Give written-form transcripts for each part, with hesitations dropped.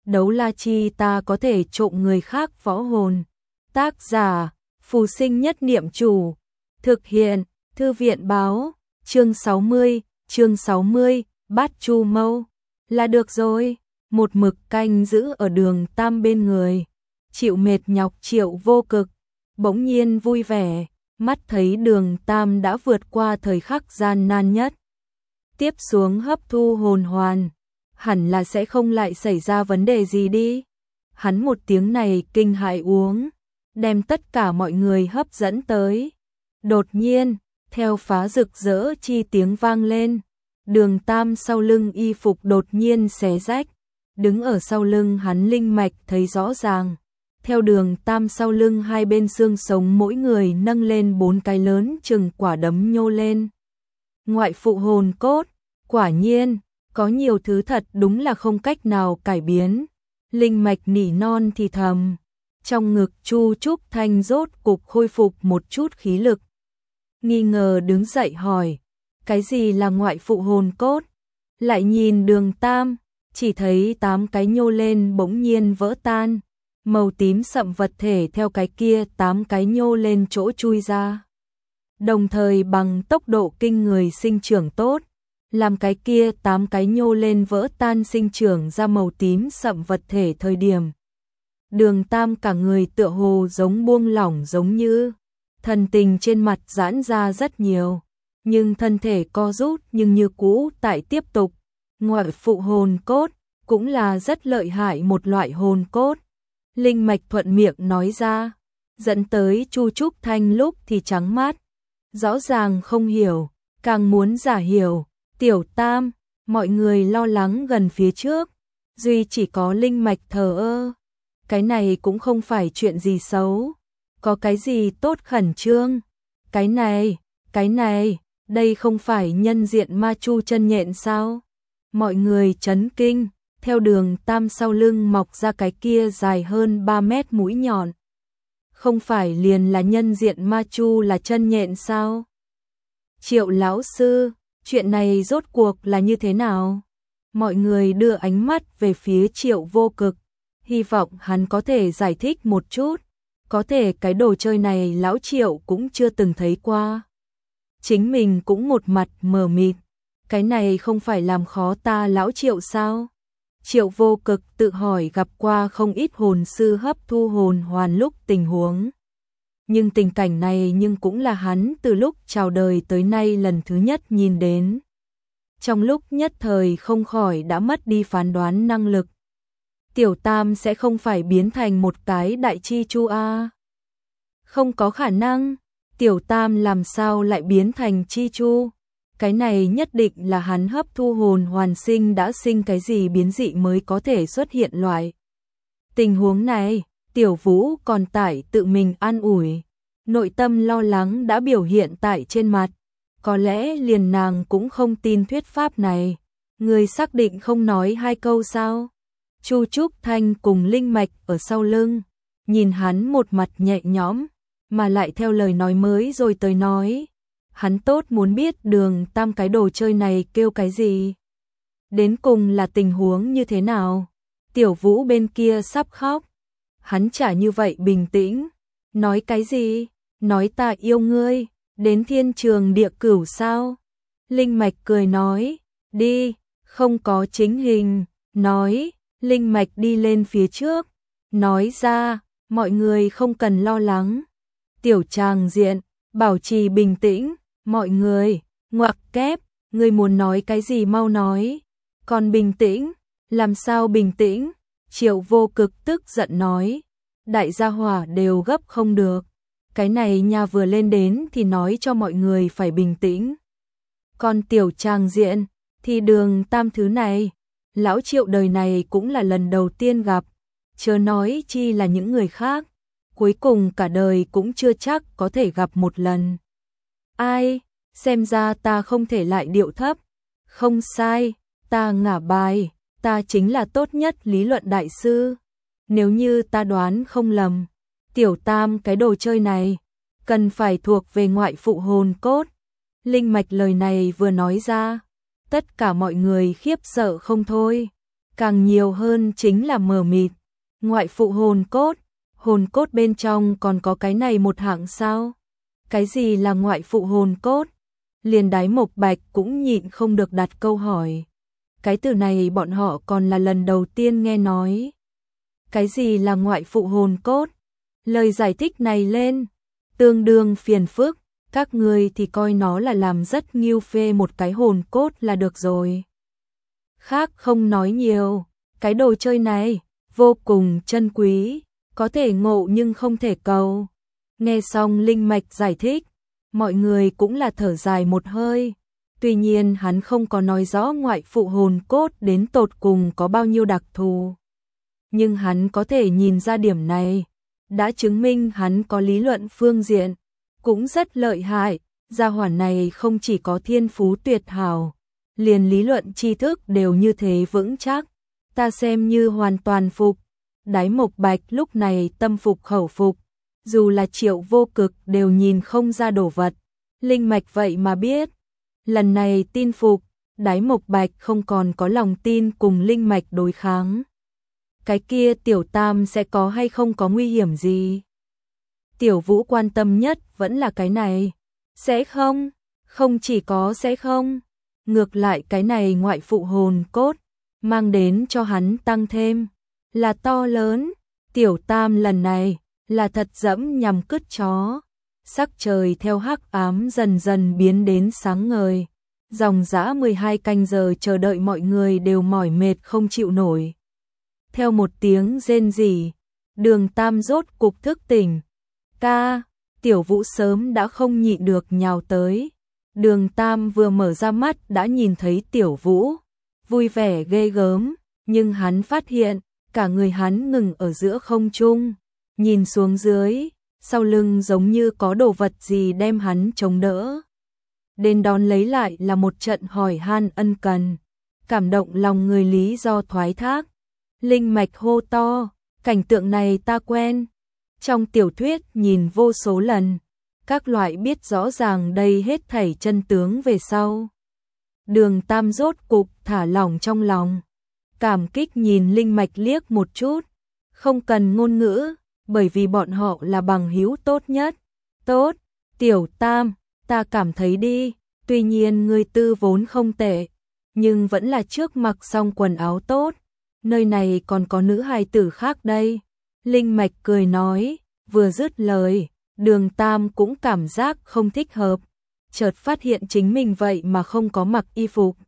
đấu la chi ta có thể trộm người khác võ hồn. Tác giả, Phù Sinh Nhất Niệm Chủ. Thực hiện, Thư viện báo, chương 60, Bát Chu Mâu. Là được rồi, một mực canh giữ ở Đường Tam bên người. Chịu mệt nhọc Triệu Vô Cực, bỗng nhiên vui vẻ, mắt thấy Đường Tam đã vượt qua thời khắc gian nan nhất. Tiếp xuống hấp thu hồn hoàn, hẳn là sẽ không lại xảy ra vấn đề gì đi. Hắn một tiếng này kinh hãi uống, đem tất cả mọi người hấp dẫn tới. Đột nhiên, theo phá rực rỡ chi tiếng vang lên, Đường Tam sau lưng y phục đột nhiên xé rách, đứng ở sau lưng hắn linh mạch thấy rõ ràng. Theo Đường Tam sau lưng hai bên xương sống mỗi người nâng lên 4 cái lớn chừng quả đấm nhô lên. Ngoại phụ hồn cốt, quả nhiên, có nhiều thứ thật đúng là không cách nào cải biến. Linh mạch nỉ non thì thầm, trong ngực Chu Trúc Thanh rốt cục khôi phục một chút khí lực. Nghi ngờ đứng dậy hỏi, cái gì là ngoại phụ hồn cốt? Lại nhìn Đường Tam, chỉ thấy 8 cái nhô lên bỗng nhiên vỡ tan, màu tím sậm vật thể theo cái kia 8 cái nhô lên chỗ chui ra. Đồng thời bằng tốc độ kinh người sinh trưởng tốt, làm cái kia 8 cái nhô lên vỡ tan sinh trưởng ra màu tím sậm vật thể thời điểm. Đường Tam cả người tựa hồ giống buông lỏng, giống như thần tình trên mặt giãn ra rất nhiều, nhưng thân thể co rút nhưng như cũ tại tiếp tục. Ngoại phụ hồn cốt cũng là rất lợi hại một loại hồn cốt. Linh mạch thuận miệng nói ra, dẫn tới Chu Trúc Thanh lúc thì trắng mắt, rõ ràng không hiểu, càng muốn giả hiểu. Tiểu Tam, mọi người lo lắng gần phía trước, duy chỉ có linh mạch thờ ơ. Cái này cũng không phải chuyện gì xấu, có cái gì tốt khẩn trương. Cái này, đây không phải nhân diện ma chu chân nhện sao? Mọi người chấn kinh, theo Đường Tam sau lưng mọc ra cái kia dài hơn 3 mét mũi nhọn. Không phải liền là nhân diện ma chu là chân nhện sao? Triệu lão sư, chuyện này rốt cuộc là như thế nào? Mọi người đưa ánh mắt về phía Triệu Vô Cực, hy vọng hắn có thể giải thích một chút. Có thể cái đồ chơi này lão Triệu cũng chưa từng thấy qua. Chính mình cũng một mặt mờ mịt, cái này không phải làm khó ta lão Triệu sao? Triệu Vô Cực tự hỏi gặp qua không ít hồn sư hấp thu hồn hoàn lúc tình huống. Nhưng tình cảnh này nhưng cũng là hắn từ lúc chào đời tới nay lần thứ nhất nhìn đến. Trong lúc nhất thời không khỏi đã mất đi phán đoán năng lực. Tiểu Tam sẽ không phải biến thành một cái đại chi chu a? Không có khả năng, Tiểu Tam làm sao lại biến thành chi chu? Cái này nhất định là hắn hấp thu hồn hoàn sinh đã sinh cái gì biến dị mới có thể xuất hiện loại. Tình huống này, Tiểu Vũ còn tại tự mình an ủi, nội tâm lo lắng đã biểu hiện tại trên mặt. Có lẽ liền nàng cũng không tin thuyết pháp này. Người xác định không nói 2 câu sao? Chu Trúc Thanh cùng linh mạch ở sau lưng, nhìn hắn một mặt nhẹ nhõm, mà lại theo lời nói mới rồi tới nói. Hắn tốt muốn biết Đường Tam cái đồ chơi này kêu cái gì. Đến cùng là tình huống như thế nào? Tiểu Vũ bên kia sắp khóc. Hắn chả như vậy bình tĩnh. Nói cái gì? Nói ta yêu ngươi, đến thiên trường địa cửu sao? Linh mạch cười nói, đi, không có chính hình, nói. Linh mạch đi lên phía trước, nói ra, mọi người không cần lo lắng. Tiểu tràng diện, bảo trì bình tĩnh, mọi người, ngoặc kép, ngươi muốn nói cái gì mau nói. Còn bình tĩnh, làm sao bình tĩnh? Triệu Vô Cực tức giận nói, đại gia hỏa đều gấp không được. Cái này nhà vừa lên đến thì nói cho mọi người phải bình tĩnh. Còn tiểu tràng diện, thì Đường Tam thứ này, lão Triệu đời này cũng là lần đầu tiên gặp, chớ nói chi là những người khác, cuối cùng cả đời cũng chưa chắc có thể gặp một lần. Ai, xem ra ta không thể lại điệu thấp. Không sai, ta ngả bài, ta chính là tốt nhất lý luận đại sư. Nếu như ta đoán không lầm, Tiểu Tam cái đồ chơi này cần phải thuộc về ngoại phụ hồn cốt. Linh mạch lời này vừa nói ra, tất cả mọi người khiếp sợ không thôi. càng nhiều hơn chính là mờ mịt. Ngoại phụ hồn cốt bên trong còn có cái này một hạng sao? Cái gì là ngoại phụ hồn cốt? Liền Đái Mộc Bạch cũng nhịn không được đặt câu hỏi. Cái từ này bọn họ còn là lần đầu tiên nghe nói. Cái gì là ngoại phụ hồn cốt? Lời giải thích này lên, tương đương phiền phức, các ngươi thì coi nó là làm rất nghiêu phê một cái hồn cốt là được rồi. Khác không nói nhiều, cái đồ chơi này vô cùng chân quý, có thể ngộ nhưng không thể cầu. Nghe xong Linh Mạch giải thích, mọi người cũng là thở dài một hơi. Tuy nhiên hắn không có nói rõ ngoại phụ hồn cốt đến tột cùng có bao nhiêu đặc thù. Nhưng hắn có thể nhìn ra điểm này, đã chứng minh hắn có lý luận phương diện, cũng rất lợi hại. Gia hỏa này không chỉ có thiên phú tuyệt hảo, liền lý luận tri thức đều như thế vững chắc. Ta xem như hoàn toàn phục. Đái Mộc Bạch lúc này tâm phục khẩu phục, dù là Triệu Vô Cực đều nhìn không ra đồ vật. Linh Mạch vậy mà biết. Lần này tin phục, Đái Mộc Bạch không còn có lòng tin cùng Linh Mạch đối kháng. Cái kia Tiểu Tam sẽ có hay không có nguy hiểm gì? Tiểu Vũ quan tâm nhất vẫn là cái này. Sẽ không, không chỉ có sẽ không. Ngược lại cái này ngoại phụ hồn cốt, mang đến cho hắn tăng thêm, là to lớn. Tiểu Tam lần này, là thật dẫm nhằm cứt chó. Sắc trời theo hắc ám dần dần biến đến sáng ngời. Dòng dã 12 canh giờ chờ đợi mọi người đều mỏi mệt không chịu nổi. Theo một tiếng rên rỉ, Đường Tam rốt cục thức tỉnh. Ca, Tiểu Vũ sớm đã không nhịn được nhào tới. Đường Tam vừa mở ra mắt đã nhìn thấy Tiểu Vũ, vui vẻ ghê gớm, nhưng hắn phát hiện, cả người hắn ngừng ở giữa không trung, nhìn xuống dưới, sau lưng giống như có đồ vật gì đem hắn chống đỡ. Đến đón lấy lại là một trận hỏi han ân cần, cảm động lòng người lý do thoái thác. Linh Mạch hô to, cảnh tượng này ta quen, trong tiểu thuyết nhìn vô số lần, các loại biết rõ ràng đây hết thảy chân tướng về sau. Đường Tam rốt cục thả lỏng trong lòng, cảm kích nhìn Linh Mạch liếc một chút, không cần ngôn ngữ, bởi vì bọn họ là bằng hữu tốt nhất. Tốt, Tiểu Tam, ta cảm thấy đi, tuy nhiên ngươi tư vốn không tệ, nhưng vẫn là trước mặc xong quần áo tốt, nơi này còn có nữ hài tử khác đây. Linh Mạch cười nói, vừa dứt lời, Đường Tam cũng cảm giác không thích hợp, chợt phát hiện chính mình vậy mà không có mặc y phục.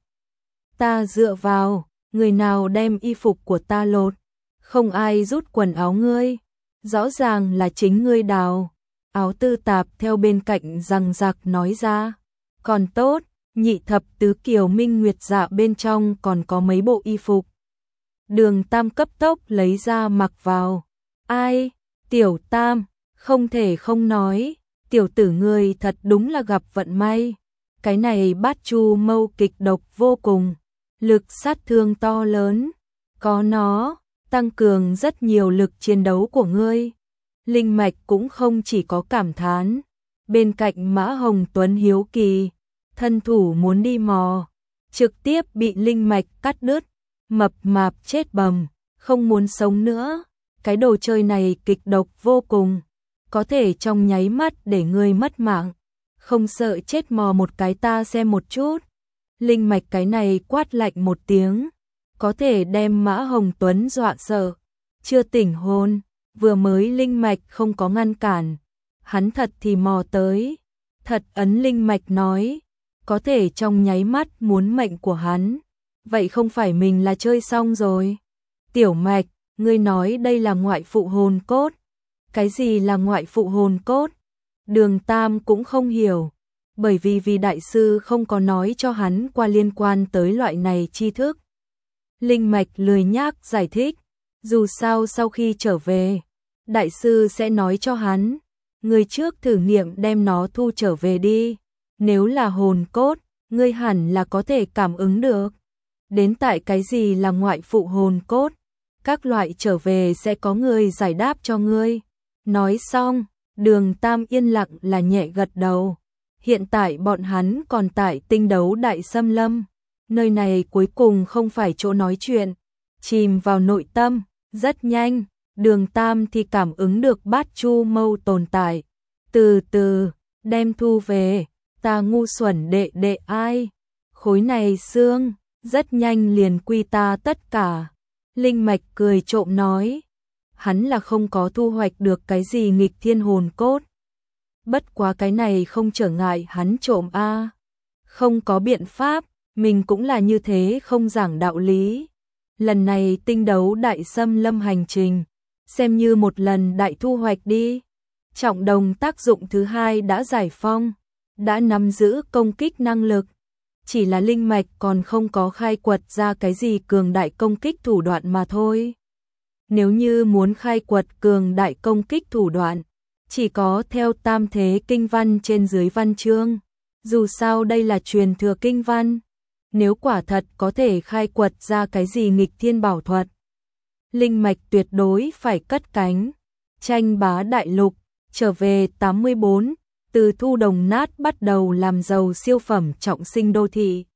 Ta dựa vào, người nào đem y phục của ta lột, không ai rút quần áo ngươi, rõ ràng là chính ngươi đào. Áo Tư Tạp theo bên cạnh rằng giặc nói ra, còn tốt, nhị thập tứ kiều minh nguyệt dạ bên trong còn có mấy bộ y phục. Đường Tam cấp tốc lấy ra mặc vào. Ai, Tiểu Tam, không thể không nói, tiểu tử ngươi thật đúng là gặp vận may. Cái này Bát Chu Mâu kịch độc vô cùng, lực sát thương to lớn, có nó, tăng cường rất nhiều lực chiến đấu của ngươi. Linh Mạch cũng không chỉ có cảm thán, bên cạnh Mã Hồng Tuấn hiếu kỳ, thân thủ muốn đi mò, trực tiếp bị Linh Mạch cắt đứt, mập mạp chết bầm, không muốn sống nữa. Cái đồ chơi này kịch độc vô cùng, có thể trong nháy mắt để ngươi mất mạng, không sợ chết mò một cái ta xem một chút. Linh Mạch cái này quát lạnh một tiếng, có thể đem Mã Hồng Tuấn dọa sợ, chưa tỉnh hồn, vừa mới Linh Mạch không có ngăn cản, hắn thật thì mò tới, thật ấn Linh Mạch nói, có thể trong nháy mắt muốn mệnh của hắn, vậy không phải mình là chơi xong rồi. Tiểu Mạch, ngươi nói đây là ngoại phụ hồn cốt. Cái gì là ngoại phụ hồn cốt? Đường Tam cũng không hiểu, bởi vì đại sư không có nói cho hắn qua liên quan tới loại này tri thức. Linh Mạch lười nhác giải thích, dù sao sau khi trở về, đại sư sẽ nói cho hắn, ngươi trước thử nghiệm đem nó thu trở về đi, nếu là hồn cốt, ngươi hẳn là có thể cảm ứng được. Đến tại cái gì là ngoại phụ hồn cốt, các loại trở về sẽ có người giải đáp cho ngươi. Nói xong, Đường Tam yên lặng là nhẹ gật đầu. Hiện tại bọn hắn còn tại Tinh Đấu Đại Xâm Lâm, nơi này cuối cùng không phải chỗ nói chuyện, chìm vào nội tâm, rất nhanh, Đường Tam thì cảm ứng được bát chu mâu tồn tại, từ từ đem thu về, ta ngu xuẩn đệ đệ ai, khối này xương, rất nhanh liền quy ta tất cả. Linh Mạch cười trộm nói, hắn là không có thu hoạch được cái gì nghịch thiên hồn cốt. Bất quá cái này không trở ngại hắn trộm a. Không có biện pháp, mình cũng là như thế không giảng đạo lý. Lần này tinh đấu đại xâm lâm hành trình, xem như một lần đại thu hoạch đi. Trọng đồng tác dụng thứ hai đã giải phong, đã nắm giữ công kích năng lực. Chỉ là linh mạch còn không có khai quật ra cái gì cường đại công kích thủ đoạn mà thôi. Nếu như muốn khai quật cường đại công kích thủ đoạn, chỉ có theo tam thế kinh văn trên dưới văn chương. Dù sao đây là truyền thừa kinh văn, nếu quả thật có thể khai quật ra cái gì nghịch thiên bảo thuật, linh mạch tuyệt đối phải cất cánh, tranh bá đại lục, trở về 84, từ thu đồng nát bắt đầu làm giàu siêu phẩm trọng sinh đô thị.